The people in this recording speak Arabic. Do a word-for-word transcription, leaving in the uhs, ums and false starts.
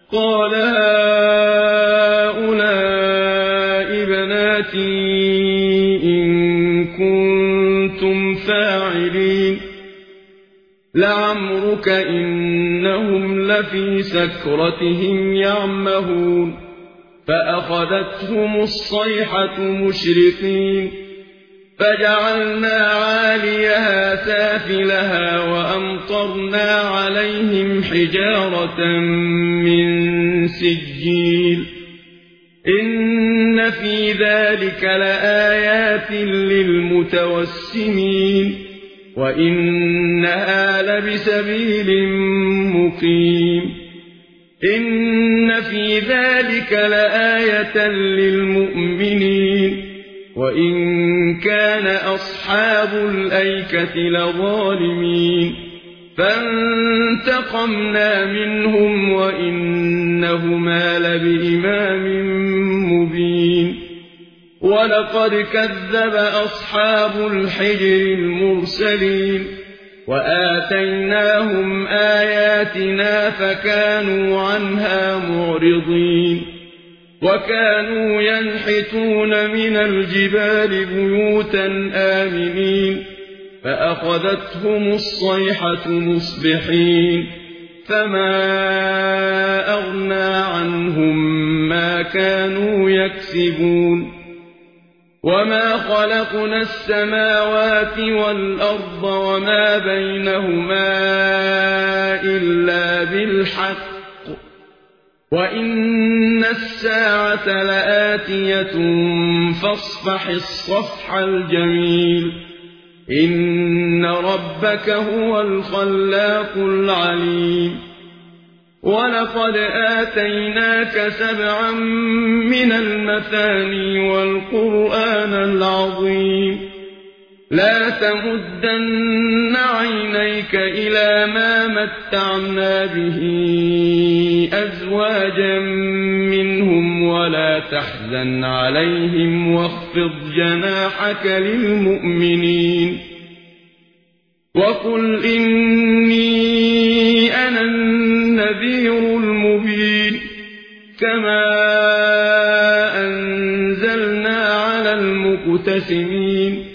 قال هؤلاء بناتي إن كنتم فاعلين لعمرك إنهم لفي سكرتهم يعمهون فأخذتهم الصيحة مشرقين فجعلنا عاليها سافلها وأمطرنا عليهم حجارة من سجيل إن في ذلك لآيات للمتوسمين وإنها لبسبيل مقيم إن في ذلك لآية للمؤمنين وإن كان أصحاب الأيكة لظالمين فانتقمنا منهم وإنهما لبإمام مبين ولقد كذب أصحاب الحجر المرسلين وآتيناهم آياتنا فكانوا عنها معرضين وكانوا ينحتون من الجبال بيوتا آمنين فأخذتهم الصيحة مصبحين فما أغنى عنهم ما كانوا يكسبون وما خلقنا السماوات والأرض وما بينهما إلا بالحق وإن الساعة لآتية فاصفح الصفح الجميل إن ربك هو الخلاق العليم ولقد آتيناك سبعا من المثاني والقرآن العظيم لا تمدن عينيك إلى ما متعنا به أزواجا منهم ولا تحزن عليهم واخفض جناحك للمؤمنين وقل إني أنا النذير المبين كما أنزلنا على المقتسمين